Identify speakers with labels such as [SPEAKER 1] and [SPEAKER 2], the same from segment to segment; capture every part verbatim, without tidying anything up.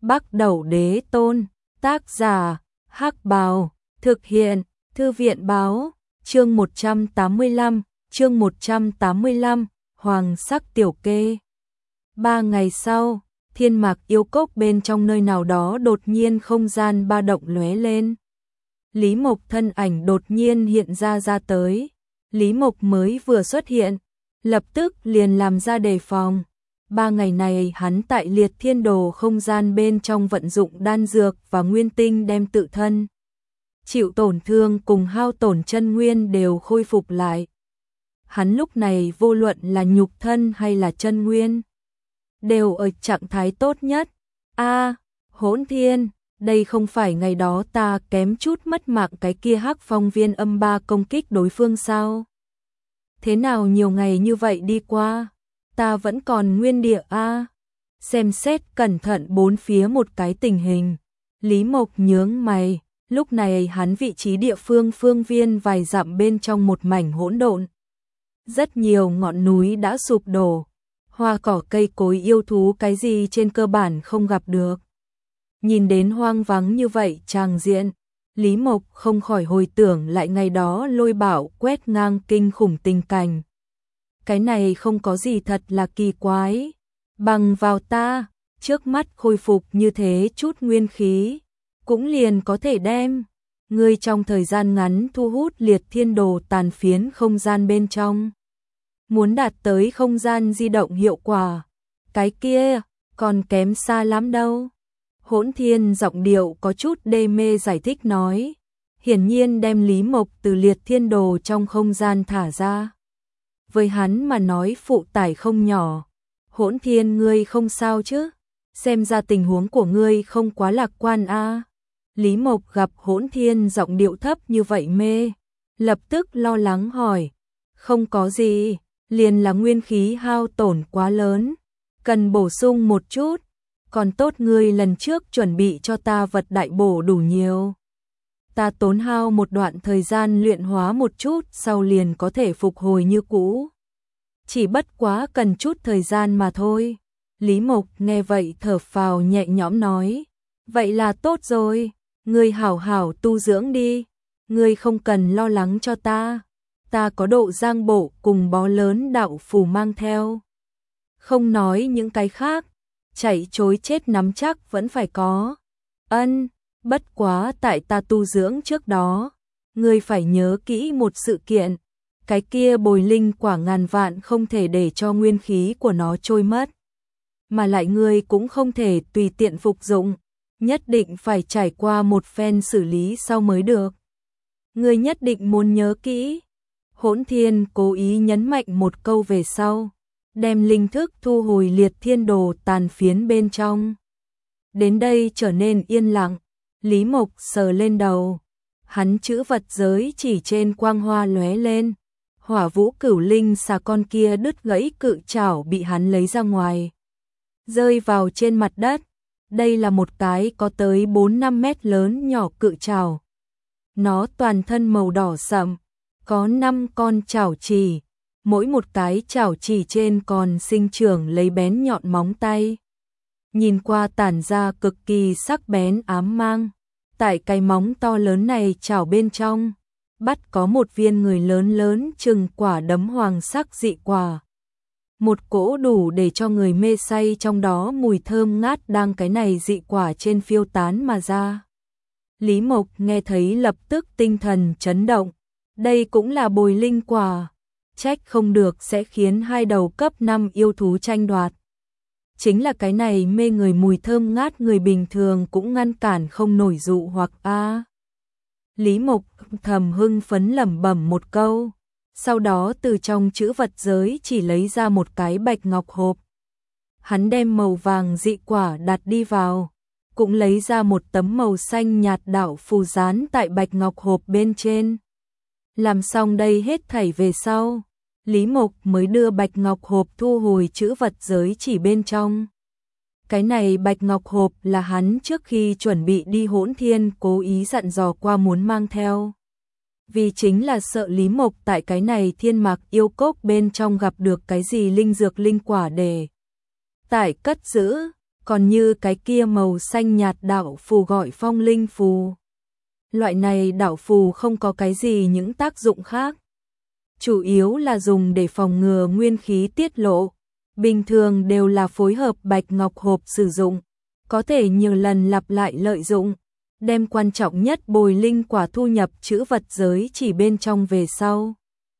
[SPEAKER 1] Bắc Đẩu Đế Tôn, tác giả, Hắc Bào, thực hiện, Thư viện báo, chương một trăm tám mươi lăm, chương một trăm tám mươi lăm, Hoàng sắc tiểu kê. Ba ngày sau, Thiên Mạc Yêu Cốc bên trong nơi nào đó đột nhiên không gian ba động lóe lên. Lý Mộc thân ảnh đột nhiên hiện ra ra tới. Lý Mộc mới vừa xuất hiện, lập tức liền làm ra đề phòng. Ba ngày này hắn tại Liệt Thiên Đồ không gian bên trong vận dụng đan dược và nguyên tinh đem tự thân chịu tổn thương cùng hao tổn chân nguyên đều khôi phục lại. Hắn lúc này vô luận là nhục thân hay là chân nguyên đều ở trạng thái tốt nhất. A, Hỗn Thiên, đây không phải ngày đó ta kém chút mất mạng cái kia Hắc Phong Viên âm ba công kích đối phương sao? Thế nào nhiều ngày như vậy đi qua, ta vẫn còn nguyên địa a. Xem xét cẩn thận bốn phía một cái tình hình, Lý Mộc nhướng mày, lúc này hắn vị trí địa phương phương viên vài dặm bên trong một mảnh hỗn độn. Rất nhiều ngọn núi đã sụp đổ, hoa cỏ cây cối yêu thú cái gì trên cơ bản không gặp được. Nhìn đến hoang vắng như vậy tràng diện, Lý Mộc không khỏi hồi tưởng lại ngày đó lôi bạo quét ngang kinh khủng tình cảnh. Cái này không có gì thật là kỳ quái. Bằng vào ta, trước mắt khôi phục như thế chút nguyên khí, cũng liền có thể đem ngươi trong thời gian ngắn thu hút Liệt Thiên Đồ tàn phiến không gian bên trong. Muốn đạt tới không gian di động hiệu quả, cái kia còn kém xa lắm đâu. Hỗn Thiên giọng điệu có chút đê mê giải thích nói, hiển nhiên đem Lý Mộc từ Liệt Thiên Đồ trong không gian thả ra. Với hắn mà nói phụ tải không nhỏ. Hỗn Thiên, ngươi không sao chứ? Xem ra tình huống của ngươi không quá lạc quan a. Lý Mộc gặp Hỗn Thiên giọng điệu thấp như vậy mê, lập tức lo lắng hỏi, không có gì, liền là nguyên khí hao tổn quá lớn, cần bổ sung một chút. Còn tốt ngươi lần trước chuẩn bị cho ta vật đại bổ đủ nhiều. Ta tốn hao một đoạn thời gian luyện hóa một chút sau liền có thể phục hồi như cũ. Chỉ bất quá cần chút thời gian mà thôi. Lý Mộc nghe vậy thở phào nhẹ nhõm nói, vậy là tốt rồi, ngươi hảo hảo tu dưỡng đi, ngươi không cần lo lắng cho ta, ta có độ giang bộ cùng bó lớn đạo phù mang theo. Không nói những cái khác, chạy chối chết nắm chắc vẫn phải có. Ân, bất quá tại ta tu dưỡng trước đó, ngươi phải nhớ kỹ một sự kiện, cái kia bồi linh quả ngàn vạn không thể để cho nguyên khí của nó trôi mất. Mà lại ngươi cũng không thể tùy tiện phục dụng, nhất định phải trải qua một phen xử lý sau mới được. Ngươi nhất định muốn nhớ kỹ. Hỗn Thiên cố ý nhấn mạnh một câu về sau, đem linh thức thu hồi Liệt Thiên Đồ tàn phiến bên trong. Đến đây trở nên yên lặng, Lý Mộc sờ lên đầu, hắn chữ vật giới chỉ trên quang hoa lóe lên, Hỏa Vũ Cửu Linh xà con kia đứt gãy cự trảo bị hắn lấy ra ngoài, rơi vào trên mặt đất. Đây là một cái có tới bốn năm mét lớn nhỏ cự trảo. Nó toàn thân màu đỏ sậm, có năm con trảo chỉ, mỗi một cái trảo chỉ trên còn sinh trưởng lấy bén nhọn móng tay. Nhìn qua tản ra cực kỳ sắc bén ám mang. Tại cái móng to lớn này trảo bên trong, bắt có một viên người lớn lớn chừng quả đấm hoàng sắc dị quả. Một cỗ đủ để cho người mê say trong đó mùi thơm ngát đang cái này dị quả trên phiêu tán mà ra. Lý Mộc nghe thấy lập tức tinh thần chấn động. Đây cũng là bồi linh quả. Trách không được sẽ khiến hai đầu cấp năm yêu thú tranh đoạt. Chính là cái này mê người mùi thơm ngát người bình thường cũng ngăn cản không nổi dụ hoặc a. Lý Mộc thầm hưng phấn lẩm bẩm một câu, sau đó từ trong chữ vật giới chỉ lấy ra một cái bạch ngọc hộp. Hắn đem màu vàng dị quả đặt đi vào, cũng lấy ra một tấm màu xanh nhạt đạo phù dán tại bạch ngọc hộp bên trên. Làm xong đây hết thảy về sau, Lý Mộc mới đưa bạch ngọc hộp thu hồi chữ vật giới chỉ bên trong. Cái này bạch ngọc hộp là hắn trước khi chuẩn bị đi Hỗn Thiên cố ý dặn dò qua muốn mang theo. Vì chính là sợ Lý Mộc tại cái này Thiên Mạc Yêu Cốc bên trong gặp được cái gì linh dược linh quả để tại cất giữ. còn như cái kia màu xanh nhạt đạo phù gọi phong linh phù. Loại này đạo phù không có cái gì những tác dụng khác, chủ yếu là dùng để phòng ngừa nguyên khí tiết lộ, bình thường đều là phối hợp bạch ngọc hộp sử dụng, có thể nhiều lần lặp lại lợi dụng, đem quan trọng nhất bồi linh quả thu nhập chữ vật giới chỉ bên trong về sau.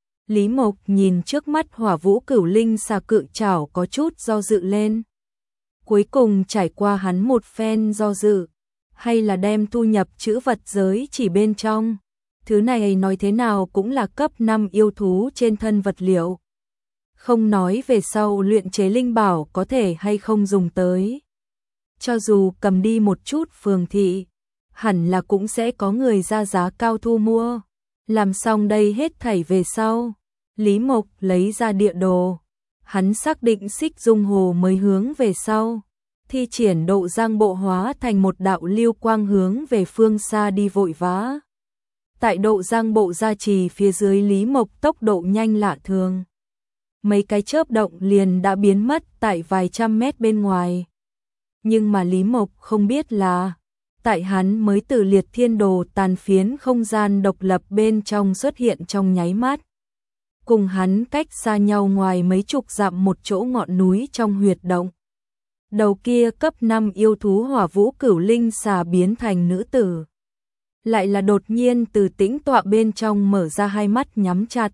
[SPEAKER 1] Lý Mộc nhìn trước mắt Hỏa Vũ Cửu Linh xà cự trảo có chút do dự lên. Cuối cùng trải qua hắn một phen do dự, hay là đem thu nhập chữ vật giới chỉ bên trong. Thứ này nói thế nào cũng là cấp năm yêu thú trên thân vật liệu. Không nói về sau luyện chế linh bảo có thể hay không dùng tới. Cho dù cầm đi một chút phường thị, hẳn là cũng sẽ có người ra giá cao thu mua. Làm xong đây hết thảy về sau, Lý Mộc lấy ra địa đồ. Hắn xác định Xích Dung Hồ mới hướng về sau, thi triển độ giang bộ hóa thành một đạo lưu quang hướng về phương xa đi vội vã. Tại độ giang bộ gia trì phía dưới, Lý Mộc tốc độ nhanh lạ thường. Mấy cái chớp động liền đã biến mất tại vài trăm mét bên ngoài. Nhưng mà Lý Mộc không biết là, tại hắn mới từ liệt thiên đồ tàn phiến không gian độc lập bên trong xuất hiện trong nháy mắt. Cùng hắn cách xa nhau ngoài mấy chục dặm một chỗ ngọn núi trong huyệt động. Đầu kia cấp năm yêu thú Hỏa Vũ Cửu Linh xà biến thành nữ tử. Lại là đột nhiên từ tĩnh tọa bên trong mở ra hai mắt nhắm chặt.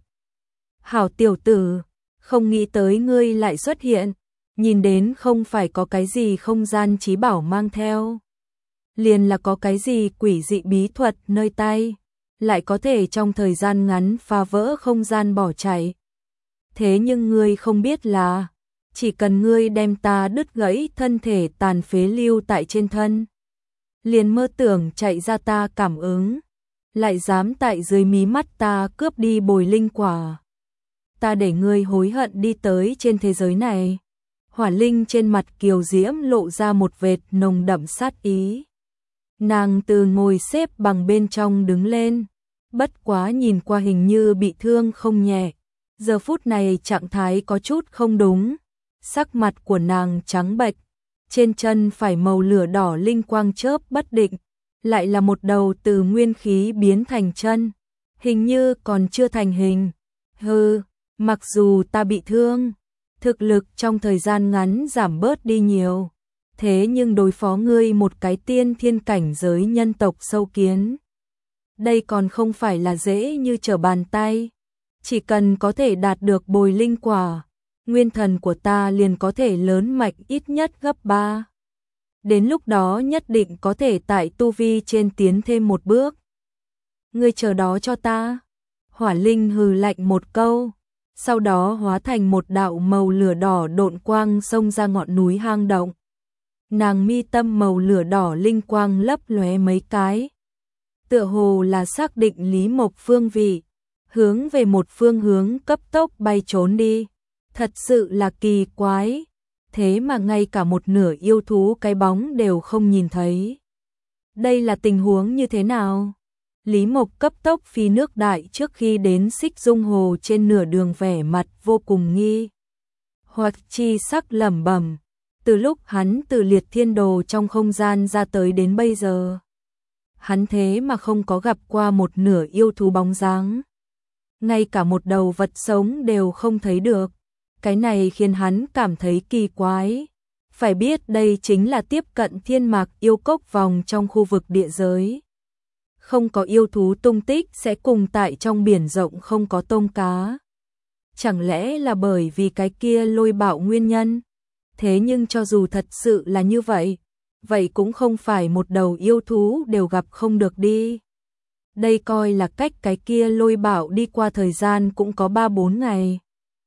[SPEAKER 1] Hảo tiểu tử, không nghĩ tới ngươi lại xuất hiện, nhìn đến không phải có cái gì không gian trí bảo mang theo. Liền là có cái gì quỷ dị bí thuật nơi tay, lại có thể trong thời gian ngắn phá vỡ không gian bỏ chạy. Thế nhưng ngươi không biết là, chỉ cần ngươi đem ta đứt gãy thân thể tàn phế lưu tại trên thân, liền mơ tưởng chạy ra ta cảm ứng, lại dám tại dưới mí mắt ta cướp đi bồi linh quả. Ta để ngươi hối hận đi tới trên thế giới này. Hỏa Linh trên mặt kiều diễm lộ ra một vệt nồng đậm sát ý. Nàng từ ngồi xếp bằng bên trong đứng lên, bất quá nhìn qua hình như bị thương không nhẹ. Giờ phút này trạng thái có chút không đúng, sắc mặt của nàng trắng bệch, trên chân phải màu lửa đỏ linh quang chớp bất định, lại là một đầu từ nguyên khí biến thành chân, hình như còn chưa thành hình. Hừ, mặc dù ta bị thương, thực lực trong thời gian ngắn giảm bớt đi nhiều, thế nhưng đối phó ngươi một cái tiên thiên cảnh giới nhân tộc sâu kiến, đây còn không phải là dễ như trở bàn tay. Chỉ cần có thể đạt được bồi linh quả, nguyên thần của ta liền có thể lớn mạnh ít nhất gấp ba. Đến lúc đó nhất định có thể tại tu vi trên tiến thêm một bước. Ngươi chờ đó cho ta. Hỏa Linh hừ lạnh một câu, sau đó hóa thành một đạo màu lửa đỏ độn quang xông ra ngọn núi hang động. Nàng mi tâm màu lửa đỏ linh quang lấp lóe mấy cái, tựa hồ là xác định Lý Mộc phương vị, hướng về một phương hướng cấp tốc bay trốn đi. Thật sự là kỳ quái, thế mà ngay cả một nửa yêu thú cái bóng đều không nhìn thấy. Đây là tình huống như thế nào? Lý Mộc cấp tốc phi nước đại trước khi đến Xích Dung Hồ, trên nửa đường vẻ mặt vô cùng nghi hoặc chi sắc lẩm bẩm. Từ lúc hắn từ liệt thiên đồ trong không gian ra tới đến bây giờ, hắn thế mà không có gặp qua một nửa yêu thú bóng dáng, ngay cả một đầu vật sống đều không thấy được. Cái này khiến hắn cảm thấy kỳ quái. Phải biết đây chính là tiếp cận thiên mạc yêu cốc vòng trong khu vực địa giới. Không có yêu thú tung tích sẽ cùng tại trong biển rộng không có tôm cá. Chẳng lẽ là bởi vì cái kia lôi bạo nguyên nhân? Thế nhưng cho dù thật sự là như vậy, vậy cũng không phải một đầu yêu thú đều gặp không được đi. Đây coi là cách cái kia lôi bạo đi qua thời gian cũng có ba bốn ngày.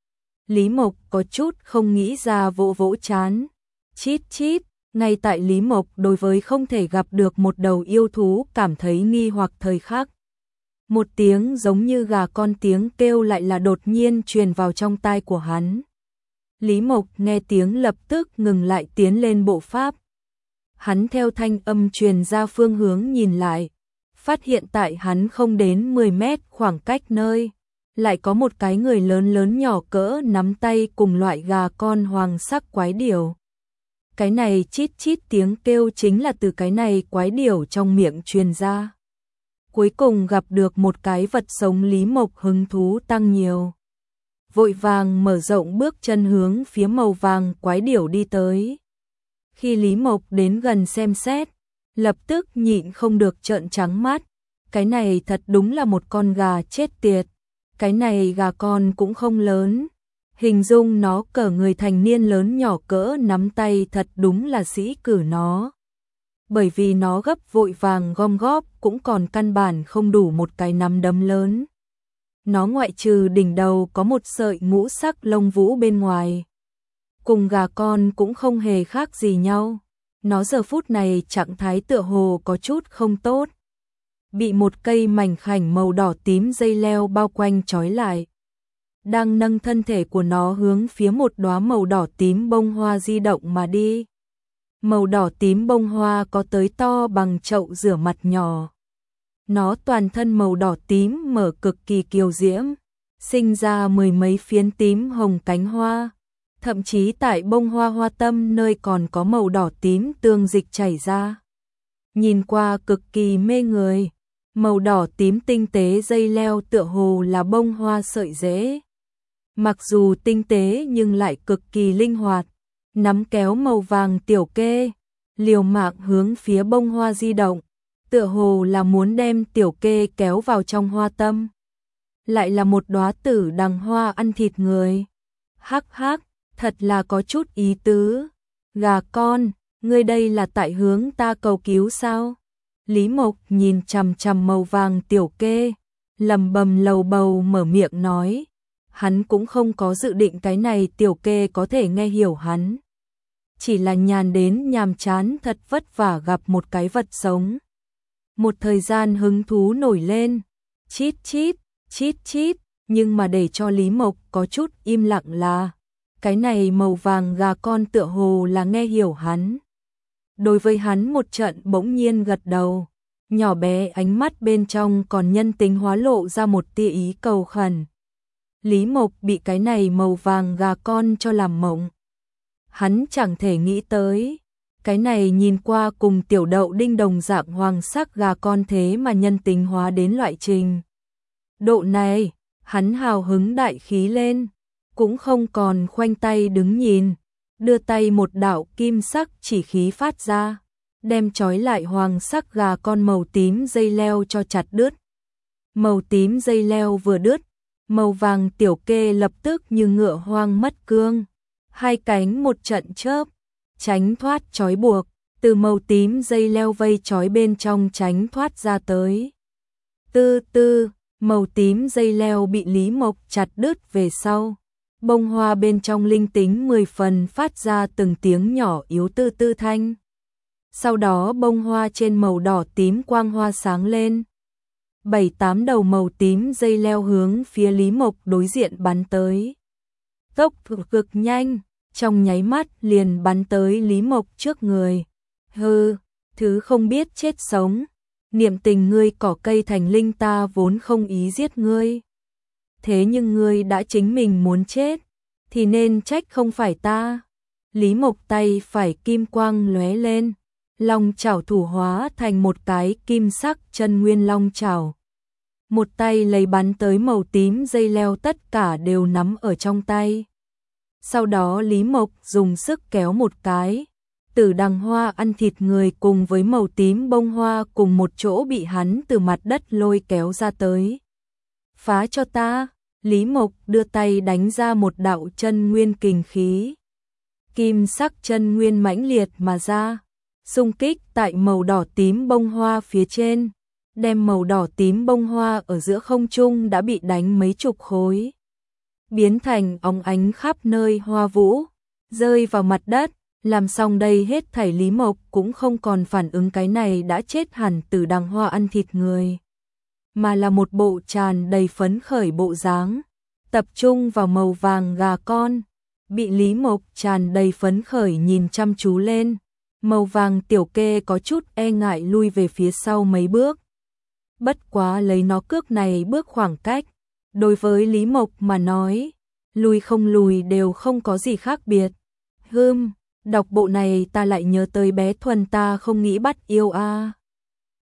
[SPEAKER 1] Lý Mộc có chút không nghĩ ra, vỗ vỗ chán. Chít chít, ngay tại Lý Mộc đối với không thể gặp được một đầu yêu thú cảm thấy nghi hoặc thời khắc, một tiếng giống như gà con tiếng kêu lại là đột nhiên truyền vào trong tai của hắn. Lý Mộc nghe tiếng lập tức ngừng lại tiến lên bộ pháp. Hắn theo thanh âm truyền ra phương hướng nhìn lại, phát hiện tại hắn không đến mười mét khoảng cách nơi, lại có một cái người lớn lớn nhỏ cỡ nắm tay cùng loại gà con hoàng sắc quái điểu. Cái này chít chít tiếng kêu chính là từ cái này quái điểu trong miệng truyền ra. Cuối cùng gặp được một cái vật sống, Lý Mộc hứng thú tăng nhiều. Vội vàng mở rộng bước chân hướng phía màu vàng quái điểu đi tới. Khi Lý Mộc đến gần xem xét, lập tức nhịn không được trợn trắng mắt. Cái này thật đúng là một con gà chết tiệt. Cái này gà con cũng không lớn. Hình dung nó cỡ người thành niên lớn nhỏ cỡ nắm tay, thật đúng là sĩ cử nó. Bởi vì nó gấp vội vàng gom góp cũng còn căn bản không đủ một cái nắm đấm lớn. Nó ngoại trừ đỉnh đầu có một sợi ngũ sắc lông vũ bên ngoài. Cùng gà con cũng không hề khác gì nhau. Nó giờ phút này trạng thái tựa hồ có chút không tốt. Bị một cây mảnh khảnh màu đỏ tím dây leo bao quanh trói lại. Đang nâng thân thể của nó hướng phía một đóa màu đỏ tím bông hoa di động mà đi. Màu đỏ tím bông hoa có tới to bằng chậu rửa mặt nhỏ. Nó toàn thân màu đỏ tím mở cực kỳ kiều diễm, sinh ra mười mấy phiến tím hồng cánh hoa. Thậm chí tại bông hoa hoa tâm nơi còn có màu đỏ tím tương dịch chảy ra. Nhìn qua cực kỳ mê người, màu đỏ tím tinh tế dây leo tựa hồ là bông hoa sợi rễ. Mặc dù tinh tế nhưng lại cực kỳ linh hoạt, nắm kéo màu vàng tiểu kê, liều mạng hướng phía bông hoa di động, tựa hồ là muốn đem tiểu kê kéo vào trong hoa tâm. Lại là một đóa tử đằng hoa ăn thịt người. Hắc hắc, thật là có chút ý tứ. Gà con, ngươi đây là tại hướng ta cầu cứu sao? Lý Mộc nhìn chằm chằm màu vàng tiểu kê, lầm bầm lầu bầu mở miệng nói. Hắn cũng không có dự định cái này tiểu kê có thể nghe hiểu hắn. Chỉ là nhàn đến nhàm chán thật vất vả gặp một cái vật sống. Một thời gian hứng thú nổi lên, chít chít, chít chít, nhưng mà để cho Lý Mộc có chút im lặng là, cái này màu vàng gà con tựa hồ là nghe hiểu hắn. Đối với hắn một trận bỗng nhiên gật đầu, nhỏ bé ánh mắt bên trong còn nhân tính hóa lộ ra một tia ý cầu khẩn. Lý Mộc bị cái này màu vàng gà con cho làm mộng. Hắn chẳng thể nghĩ tới, cái này nhìn qua cùng tiểu đậu đinh đồng dạng hoàng sắc gà con thế mà nhân tính hóa đến loại trình độ này. Hắn hào hứng đại khí lên, cũng không còn khoanh tay đứng nhìn, đưa tay một đạo kim sắc chỉ khí phát ra, đem trói lại hoàng sắc gà con màu tím dây leo cho chặt đứt. Màu tím dây leo vừa đứt, màu vàng tiểu kê lập tức như ngựa hoang mất cương, hai cánh một trận chớp, tránh thoát trói buộc, từ màu tím dây leo vây trói bên trong tránh thoát ra tới. Tư tư, màu tím dây leo bị Lý Mộc chặt đứt về sau, bông hoa bên trong linh tính mười phần phát ra từng tiếng nhỏ yếu tư tư thanh. Sau đó bông hoa trên màu đỏ tím quang hoa sáng lên. Bảy tám đầu màu tím dây leo hướng phía Lý Mộc đối diện bắn tới. Tốc độ cực nhanh, trong nháy mắt liền bắn tới Lý Mộc trước người. Hừ, thứ không biết chết sống, niệm tình ngươi cỏ cây thành linh, ta vốn không ý giết ngươi. Thế nhưng ngươi đã chính mình muốn chết, thì nên trách không phải ta. Lý Mộc tay phải kim quang lóe lên, long chảo thủ hóa thành một cái kim sắc chân nguyên long chảo. Một tay lấy bắn tới màu tím dây leo tất cả đều nắm ở trong tay. Sau đó Lý Mộc dùng sức kéo một cái, tử đằng hoa ăn thịt người cùng với màu tím bông hoa cùng một chỗ bị hắn từ mặt đất lôi kéo ra tới. Phá cho ta! Lý Mộc đưa tay đánh ra một đạo chân nguyên kình khí. Kim sắc chân nguyên mãnh liệt mà ra, xung kích tại màu đỏ tím bông hoa phía trên, đem màu đỏ tím bông hoa ở giữa không trung đã bị đánh mấy chục khối, biến thành óng ánh khắp nơi hoa vũ, rơi vào mặt đất. Làm xong đây hết thảy Lý Mộc cũng không còn phản ứng cái này đã chết hẳn từ đằng hoa ăn thịt người, mà là một bộ tràn đầy phấn khởi bộ dáng, tập trung vào màu vàng gà con, bị Lý Mộc tràn đầy phấn khởi nhìn chăm chú lên. Màu vàng tiểu kê có chút e ngại lui về phía sau mấy bước. Bất quá lấy nó cước này bước khoảng cách, đối với Lý Mộc mà nói, lùi không lùi đều không có gì khác biệt. Hừm, Đọc bộ này ta lại nhớ tới bé Thuần, ta không nghĩ bắt yêu a.